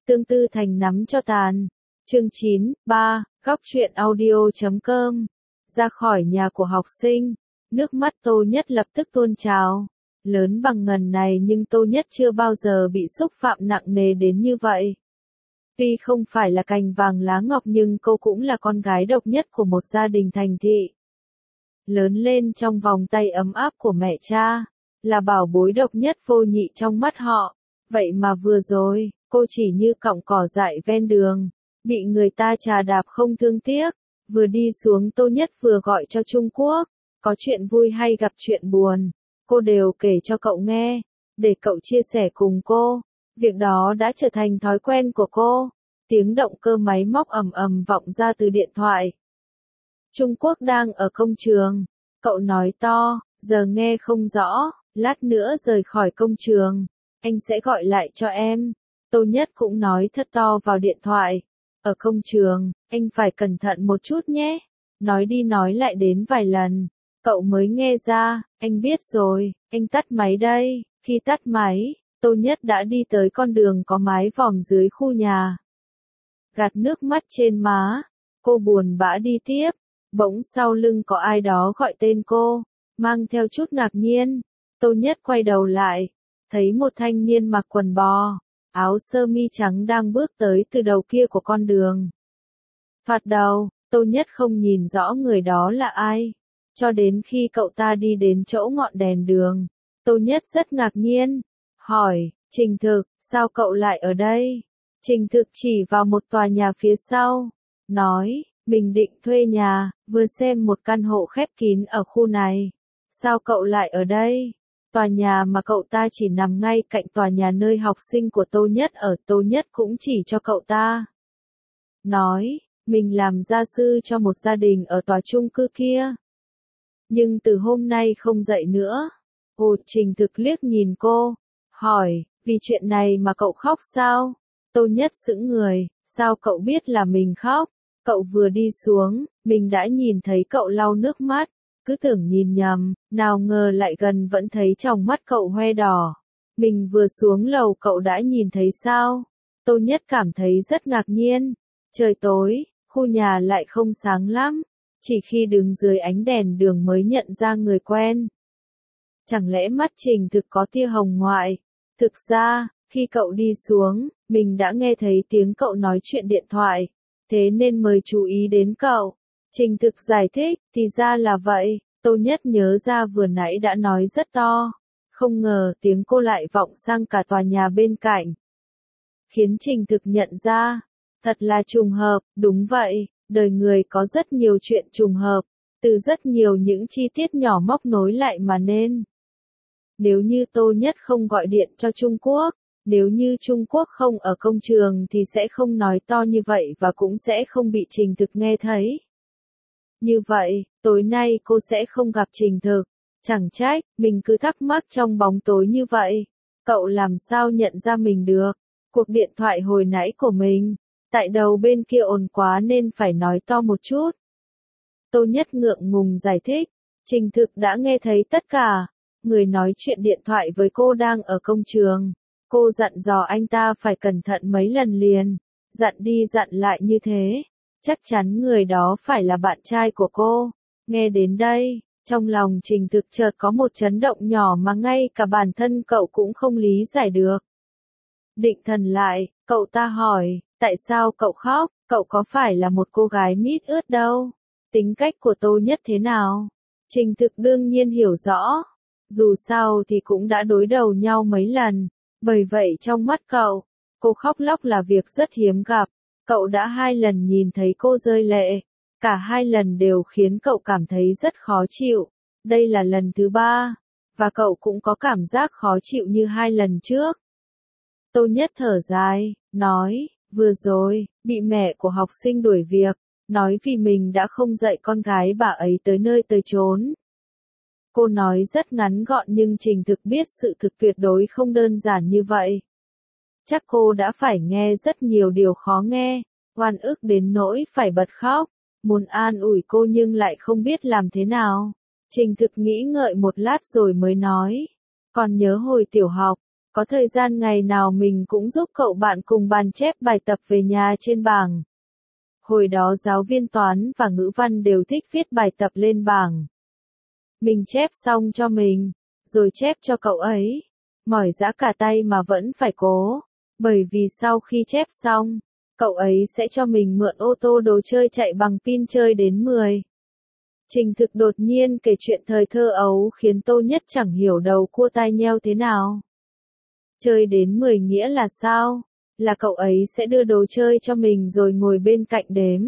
Tương tư thành nắm cho tàn. Chương 9, 3, góc truyện audio.com. Ra khỏi nhà của học sinh, nước mắt Tô Nhất lập tức tuôn trào. Lớn bằng ngần này nhưng Tô Nhất chưa bao giờ bị xúc phạm nặng nề đến như vậy. Tuy không phải là cành vàng lá ngọc nhưng cô cũng là con gái độc nhất của một gia đình thành thị. Lớn lên trong vòng tay ấm áp của mẹ cha, là bảo bối độc nhất vô nhị trong mắt họ. Vậy mà vừa rồi, cô chỉ như cọng cỏ dại ven đường, bị người ta chà đạp không thương tiếc. Vừa đi xuống Tô Nhất vừa gọi cho Trung Quốc, có chuyện vui hay gặp chuyện buồn, cô đều kể cho cậu nghe, để cậu chia sẻ cùng cô. Việc đó đã trở thành thói quen của cô. Tiếng động cơ máy móc ầm ầm vọng ra từ điện thoại. Trung Quốc đang ở công trường, cậu nói to, giờ nghe không rõ, lát nữa rời khỏi công trường, anh sẽ gọi lại cho em. Tô Nhất cũng nói thật to vào điện thoại. Ở công trường, anh phải cẩn thận một chút nhé. Nói đi nói lại đến vài lần, cậu mới nghe ra, anh biết rồi, anh tắt máy đây. Khi tắt máy, Tô Nhất đã đi tới con đường có mái vòm dưới khu nhà. Gạt nước mắt trên má, cô buồn bã đi tiếp, bỗng sau lưng có ai đó gọi tên cô, mang theo chút ngạc nhiên. Tô Nhất quay đầu lại, thấy một thanh niên mặc quần bò, áo sơ mi trắng đang bước tới từ đầu kia của con đường. Thoạt đầu, Tô Nhất không nhìn rõ người đó là ai, cho đến khi cậu ta đi đến chỗ ngọn đèn đường. Tô Nhất rất ngạc nhiên, hỏi, Trình Thực, sao cậu lại ở đây? Trình Thực chỉ vào một tòa nhà phía sau, nói, mình định thuê nhà, vừa xem một căn hộ khép kín ở khu này. Sao cậu lại ở đây? Tòa nhà mà cậu ta chỉ nằm ngay cạnh tòa nhà nơi học sinh của Tô Nhất ở. Tô Nhất cũng chỉ cho cậu ta. Nói, mình làm gia sư cho một gia đình ở tòa chung cư kia. Nhưng từ hôm nay không dậy nữa. Ồ, Trình Thực liếc nhìn cô, hỏi, vì chuyện này mà cậu khóc sao? Tô Nhất sững người, sao cậu biết là mình khóc? Cậu vừa đi xuống, mình đã nhìn thấy cậu lau nước mắt, cứ tưởng nhìn nhầm, nào ngờ lại gần vẫn thấy trong mắt cậu hoe đỏ. Mình vừa xuống lầu cậu đã nhìn thấy sao? Tô Nhất cảm thấy rất ngạc nhiên. Trời tối, khu nhà lại không sáng lắm, chỉ khi đứng dưới ánh đèn đường mới nhận ra người quen. Chẳng lẽ mắt Trình Thực có tia hồng ngoại? Thực ra, khi cậu đi xuống, mình đã nghe thấy tiếng cậu nói chuyện điện thoại, thế nên mới chú ý đến cậu. Trình Thực giải thích, thì ra là vậy. Tô Nhất nhớ ra vừa nãy đã nói rất to, không ngờ tiếng cô lại vọng sang cả tòa nhà bên cạnh. Khiến Trình Thực nhận ra, thật là trùng hợp. Đúng vậy, đời người có rất nhiều chuyện trùng hợp, từ rất nhiều những chi tiết nhỏ móc nối lại mà nên. Nếu như Tô Nhất không gọi điện cho Trung Quốc, nếu như Trung Quốc không ở công trường thì sẽ không nói to như vậy và cũng sẽ không bị Trình Thực nghe thấy. Như vậy, tối nay cô sẽ không gặp Trình Thực. Chẳng trách, mình cứ thắc mắc trong bóng tối như vậy. Cậu làm sao nhận ra mình được? Cuộc điện thoại hồi nãy của mình, tại đầu bên kia ồn quá nên phải nói to một chút. Tô Nhất ngượng ngùng giải thích, Trình Thực đã nghe thấy tất cả. Người nói chuyện điện thoại với cô đang ở công trường. Cô dặn dò anh ta phải cẩn thận mấy lần liền. Dặn đi dặn lại như thế. Chắc chắn người đó phải là bạn trai của cô. Nghe đến đây, trong lòng Trình Thực chợt có một chấn động nhỏ mà ngay cả bản thân cậu cũng không lý giải được. Định thần lại, cậu ta hỏi, tại sao cậu khóc? Cậu có phải là một cô gái mít ướt đâu? Tính cách của Tô Nhất thế nào? Trình Thực đương nhiên hiểu rõ. Dù sao thì cũng đã đối đầu nhau mấy lần. Bởi vậy trong mắt cậu, cô khóc lóc là việc rất hiếm gặp. Cậu đã 2 lần nhìn thấy cô rơi lệ. Cả 2 lần đều khiến cậu cảm thấy rất khó chịu. Đây là lần thứ 3. Và cậu cũng có cảm giác khó chịu như 2 lần trước. Tô Nhất thở dài, nói, vừa rồi, bị mẹ của học sinh đuổi việc, nói vì mình đã không dạy con gái bà ấy tới nơi tới chốn. Cô nói rất ngắn gọn nhưng Trình Thực biết sự thực tuyệt đối không đơn giản như vậy. Chắc cô đã phải nghe rất nhiều điều khó nghe, oan ức đến nỗi phải bật khóc, muốn an ủi cô nhưng lại không biết làm thế nào. Trình Thực nghĩ ngợi một lát rồi mới nói, còn nhớ hồi tiểu học, Có thời gian ngày nào mình cũng giúp cậu bạn cùng bàn chép bài tập về nhà trên bảng. Hồi đó giáo viên toán và ngữ văn đều thích viết bài tập lên bảng. Mình chép xong cho mình, rồi chép cho cậu ấy. Mỏi rã cả tay mà vẫn phải cố. Bởi vì sau khi chép xong, cậu ấy sẽ cho mình mượn ô tô đồ chơi chạy bằng pin chơi đến 10. Trình Thực đột nhiên kể chuyện thời thơ ấu khiến Tô Nhất chẳng hiểu đầu cua tai nheo thế nào. Chơi đến 10 nghĩa là sao? Là cậu ấy sẽ đưa đồ chơi cho mình rồi ngồi bên cạnh đếm.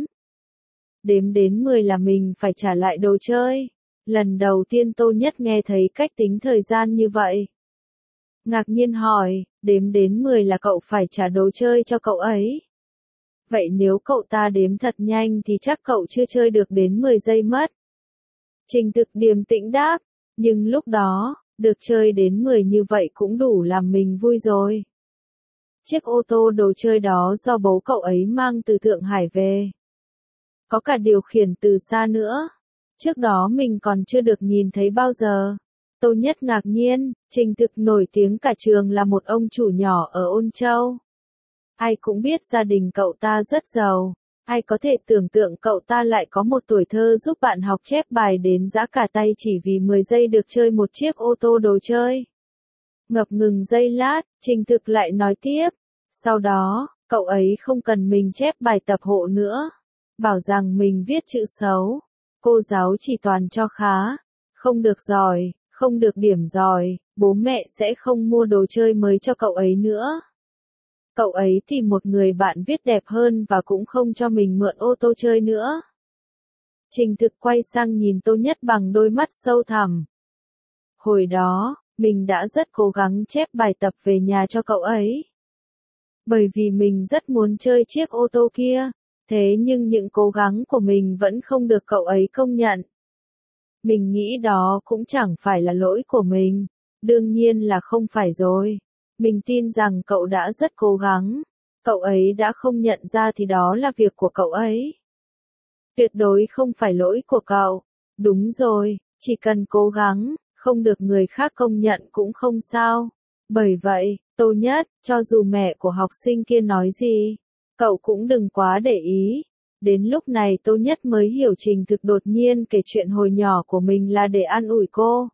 Đếm đến 10 là mình phải trả lại đồ chơi. Lần đầu tiên Tô Nhất nghe thấy cách tính thời gian như vậy. Ngạc nhiên hỏi, đếm đến 10 là cậu phải trả đồ chơi cho cậu ấy. Vậy nếu cậu ta đếm thật nhanh thì chắc cậu chưa chơi được đến 10 giây mất. Trình Thực điềm tĩnh đáp, nhưng lúc đó, được chơi đến 10 như vậy cũng đủ làm mình vui rồi. Chiếc ô tô đồ chơi đó do bố cậu ấy mang từ Thượng Hải về. Có cả điều khiển từ xa nữa. Trước đó mình còn chưa được nhìn thấy bao giờ. Tô Nhất ngạc nhiên, Trình Thực nổi tiếng cả trường là một ông chủ nhỏ ở Ôn Châu. Ai cũng biết gia đình cậu ta rất giàu. Ai có thể tưởng tượng cậu ta lại có một tuổi thơ giúp bạn học chép bài đến rã cả tay chỉ vì 10 giây được chơi một chiếc ô tô đồ chơi. Ngập ngừng giây lát, Trình Thực lại nói tiếp. Sau đó, cậu ấy không cần mình chép bài tập hộ nữa. Bảo rằng mình viết chữ xấu. Cô giáo chỉ toàn cho khá. Không được giỏi, không được điểm giỏi, bố mẹ sẽ không mua đồ chơi mới cho cậu ấy nữa. Cậu ấy tìm một người bạn viết đẹp hơn và cũng không cho mình mượn ô tô chơi nữa. Trình Thực quay sang nhìn Tô Nhất bằng đôi mắt sâu thẳm. Hồi đó, mình đã rất cố gắng chép bài tập về nhà cho cậu ấy. Bởi vì mình rất muốn chơi chiếc ô tô kia, thế nhưng những cố gắng của mình vẫn không được cậu ấy công nhận. Mình nghĩ đó cũng chẳng phải là lỗi của mình, đương nhiên là không phải rồi. Mình tin rằng cậu đã rất cố gắng. Cậu ấy đã không nhận ra thì đó là việc của cậu ấy. Tuyệt đối không phải lỗi của cậu. Đúng rồi, chỉ cần cố gắng, không được người khác công nhận cũng không sao. Bởi vậy, Tô Nhất, cho dù mẹ của học sinh kia nói gì, cậu cũng đừng quá để ý. Đến lúc này Tô Nhất mới hiểu Trình Thực đột nhiên kể chuyện hồi nhỏ của mình là để an ủi cô.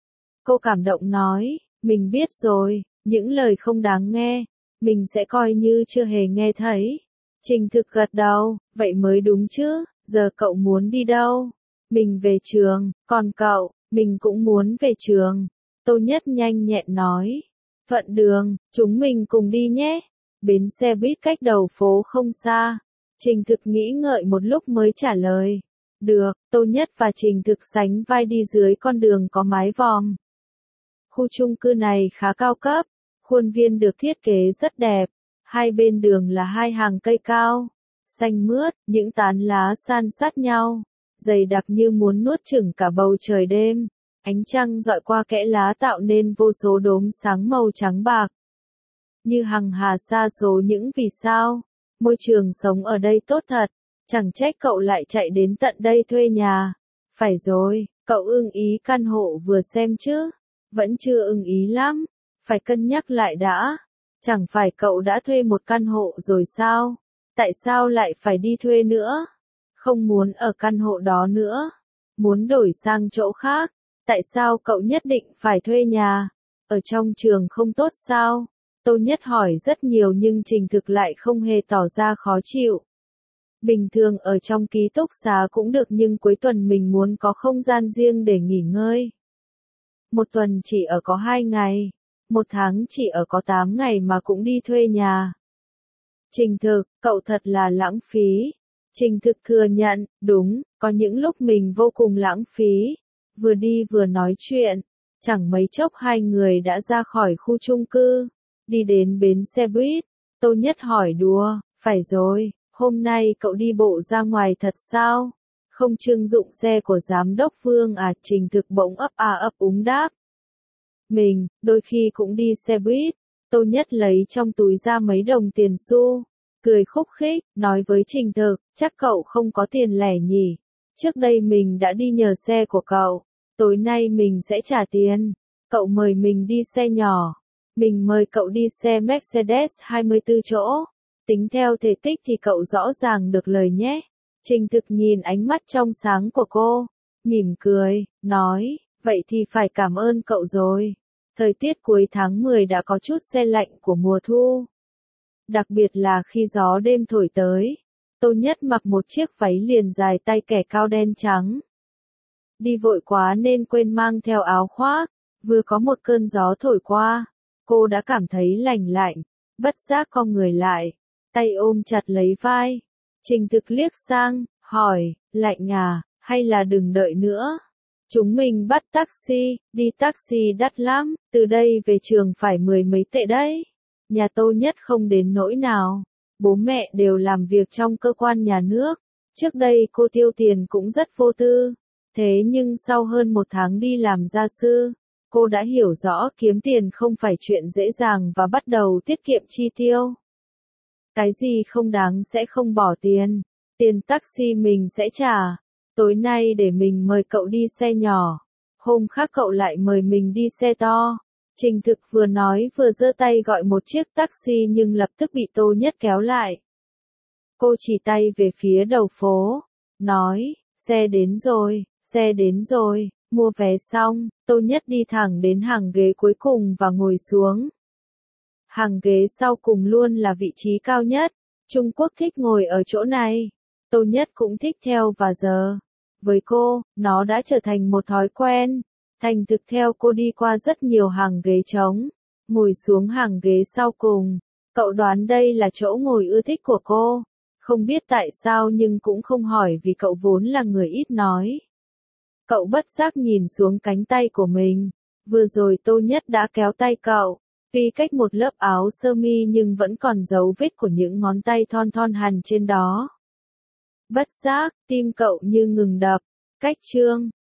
Cô cảm động nói, mình biết rồi. Những lời không đáng nghe, mình sẽ coi như chưa hề nghe thấy. Trình Thực gật đầu, vậy mới đúng chứ, giờ cậu muốn đi đâu? Mình về trường, còn cậu, mình cũng muốn về trường. Tô Nhất nhanh nhẹn nói, thuận đường, chúng mình cùng đi nhé. Bến xe buýt cách đầu phố không xa. Trình Thực nghĩ ngợi một lúc mới trả lời. Được, Tô Nhất và Trình Thực sánh vai đi dưới con đường có mái vòm. Khu chung cư này khá cao cấp. Khuôn viên được thiết kế rất đẹp, hai bên đường là hai hàng cây cao, xanh mướt, những tán lá san sát nhau, dày đặc như muốn nuốt chửng cả bầu trời đêm. Ánh trăng dọi qua kẽ lá tạo nên vô số đốm sáng màu trắng bạc. Như hằng hà sa số những vì sao, môi trường sống ở đây tốt thật, chẳng trách cậu lại chạy đến tận đây thuê nhà. Phải rồi, cậu ưng ý căn hộ vừa xem chứ, vẫn chưa ưng ý lắm. Phải cân nhắc lại đã. Chẳng phải cậu đã thuê một căn hộ rồi sao? Tại sao lại phải đi thuê nữa? Không muốn ở căn hộ đó nữa. Muốn đổi sang chỗ khác. Tại sao cậu nhất định phải thuê nhà? Ở trong trường không tốt sao? Tô Nhất hỏi rất nhiều nhưng Trình Thực lại không hề tỏ ra khó chịu. Bình thường ở trong ký túc xá cũng được nhưng cuối tuần mình muốn có không gian riêng để nghỉ ngơi. Một tuần chỉ ở có 2 ngày. Một tháng chỉ ở có 8 ngày mà cũng đi thuê nhà. Trình Thực, cậu thật là lãng phí. Trình Thực thừa nhận, đúng, có những lúc mình vô cùng lãng phí. Vừa đi vừa nói chuyện, chẳng mấy chốc hai người đã ra khỏi khu chung cư, đi đến bến xe buýt. Tô Nhất hỏi đùa, phải rồi, hôm nay cậu đi bộ ra ngoài thật sao? Không trưng dụng xe của giám đốc Vương à? Trình Thực bỗng ấp úng đáp. Mình, đôi khi cũng đi xe buýt. Tô Nhất lấy trong túi ra mấy đồng tiền xu, cười khúc khích, nói với Trình Thực, chắc cậu không có tiền lẻ nhỉ. Trước đây mình đã đi nhờ xe của cậu, tối nay mình sẽ trả tiền. Cậu mời mình đi xe nhỏ. Mình mời cậu đi xe Mercedes 24 chỗ. Tính theo thể tích thì cậu rõ ràng được lời nhé. Trình Thực nhìn ánh mắt trong sáng của cô, mỉm cười, nói, vậy thì phải cảm ơn cậu rồi. Thời tiết cuối tháng 10 đã có chút se lạnh của mùa thu. Đặc biệt là khi gió đêm thổi tới, Tô Nhất mặc một chiếc váy liền dài tay kẻ cao đen trắng. Đi vội quá nên quên mang theo áo khoác, vừa có một cơn gió thổi qua, cô đã cảm thấy lành lạnh, bất giác cong người lại, tay ôm chặt lấy vai. Trình Thực liếc sang, hỏi, lạnh à, hay là đừng đợi nữa? Chúng mình bắt taxi, đi taxi đắt lắm, từ đây về trường phải 10 mấy tệ đấy. Nhà Tô Nhất không đến nỗi nào, bố mẹ đều làm việc trong cơ quan nhà nước, trước đây cô tiêu tiền cũng rất vô tư. Thế nhưng sau hơn 1 tháng đi làm gia sư, cô đã hiểu rõ kiếm tiền không phải chuyện dễ dàng và bắt đầu tiết kiệm chi tiêu. Cái gì không đáng sẽ không bỏ tiền, tiền taxi mình sẽ trả. Tối nay để mình mời cậu đi xe nhỏ, hôm khác cậu lại mời mình đi xe to. Trình Thực vừa nói vừa giơ tay gọi một chiếc taxi nhưng lập tức bị Tô Nhất kéo lại. Cô chỉ tay về phía đầu phố, nói, xe đến rồi, xe đến rồi. Mua vé xong, Tô Nhất đi thẳng đến hàng ghế cuối cùng và ngồi xuống. Hàng ghế sau cùng luôn là vị trí cao nhất, Trung Quốc thích ngồi ở chỗ này. Tô Nhất cũng thích theo và giờ, với cô, nó đã trở thành một thói quen. Thành thực theo cô đi qua rất nhiều hàng ghế trống, ngồi xuống hàng ghế sau cùng. Cậu đoán đây là chỗ ngồi ưa thích của cô. Không biết tại sao nhưng cũng không hỏi vì cậu vốn là người ít nói. Cậu bất giác nhìn xuống cánh tay của mình. Vừa rồi Tô Nhất đã kéo tay cậu. Tuy cách một lớp áo sơ mi nhưng vẫn còn dấu vết của những ngón tay thon thon hằn trên đó. Bất giác, tim cậu như ngừng đập. Cách chương